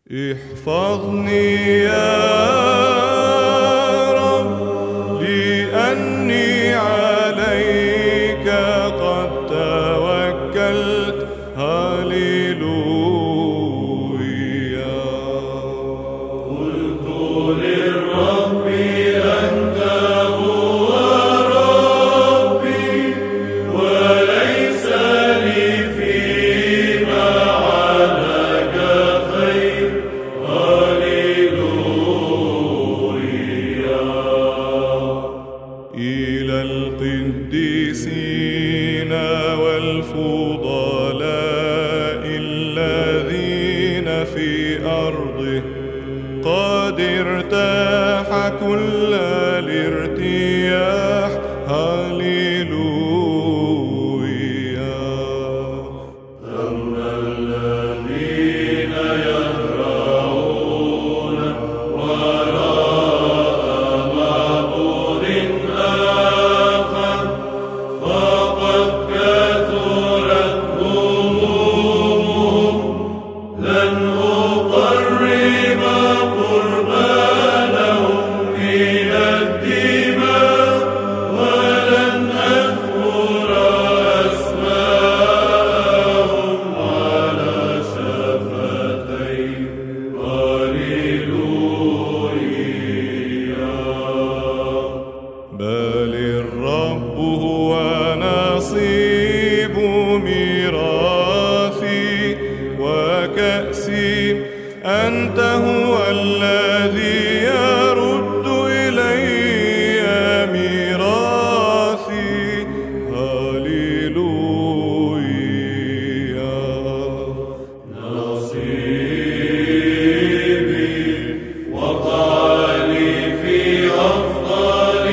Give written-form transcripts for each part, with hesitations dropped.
احفظني يا رب لأني عليك قد توكلت. هللويا. قلت للرب أنت هو ربي وليس لي فيما علاك خير. هللويا. إلى القديسين والفضلاء الذين في أرضه قد ارتاح كل الارتياح. هللويا. أما الذين يهرعون وراء معبود آخر فقد كثرت همومهم. لن أقرب قربانهم إلى الدماء ولن أذكر أسماءهم على شفتي. هللويا. بل الرب هو نصيب ميراثي وكأسي. أنت هو الذي يرد إلي ميراثي. هللويا. نصيبي وقع لي في أفضل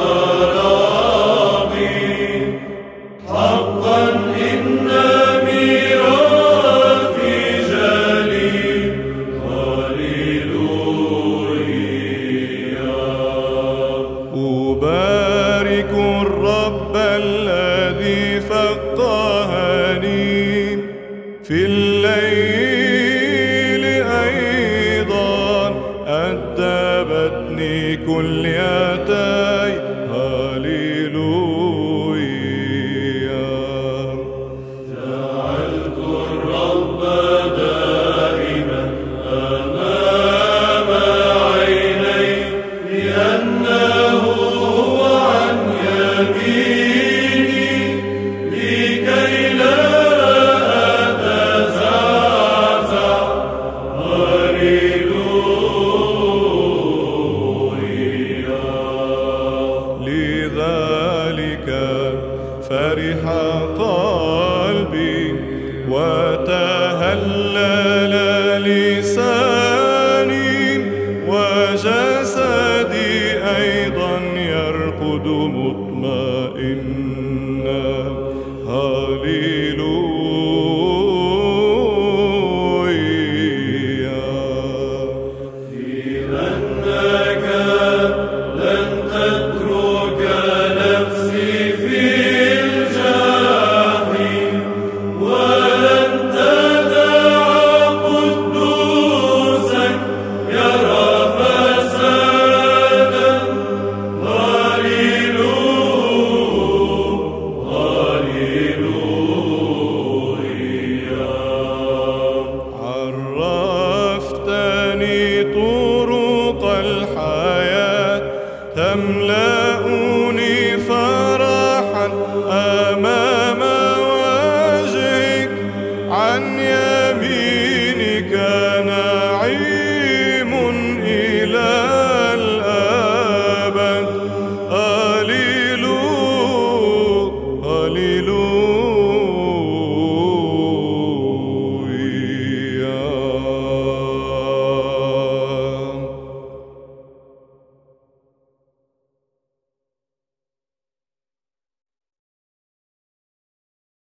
الأراضي. حقا إن ميراثي جليل. هللويا. أبارك الرب الذي فقهني في الليل أيضا. أدبتني كليتي. هللويا. جعلت الرب دائما أمام عيني لأنه هو عن يميني لكي لا أتزعزع. هللويا. لذلك فرح قلبي وتهلل لساني وجسدي أيضا يرقد مطمئنا. هللويا. لأنك لن تترك نفسي في الجحيم ولن تدع قدوسك يرى فسادا. هللويا. عرفتني طرق الحياة تملأ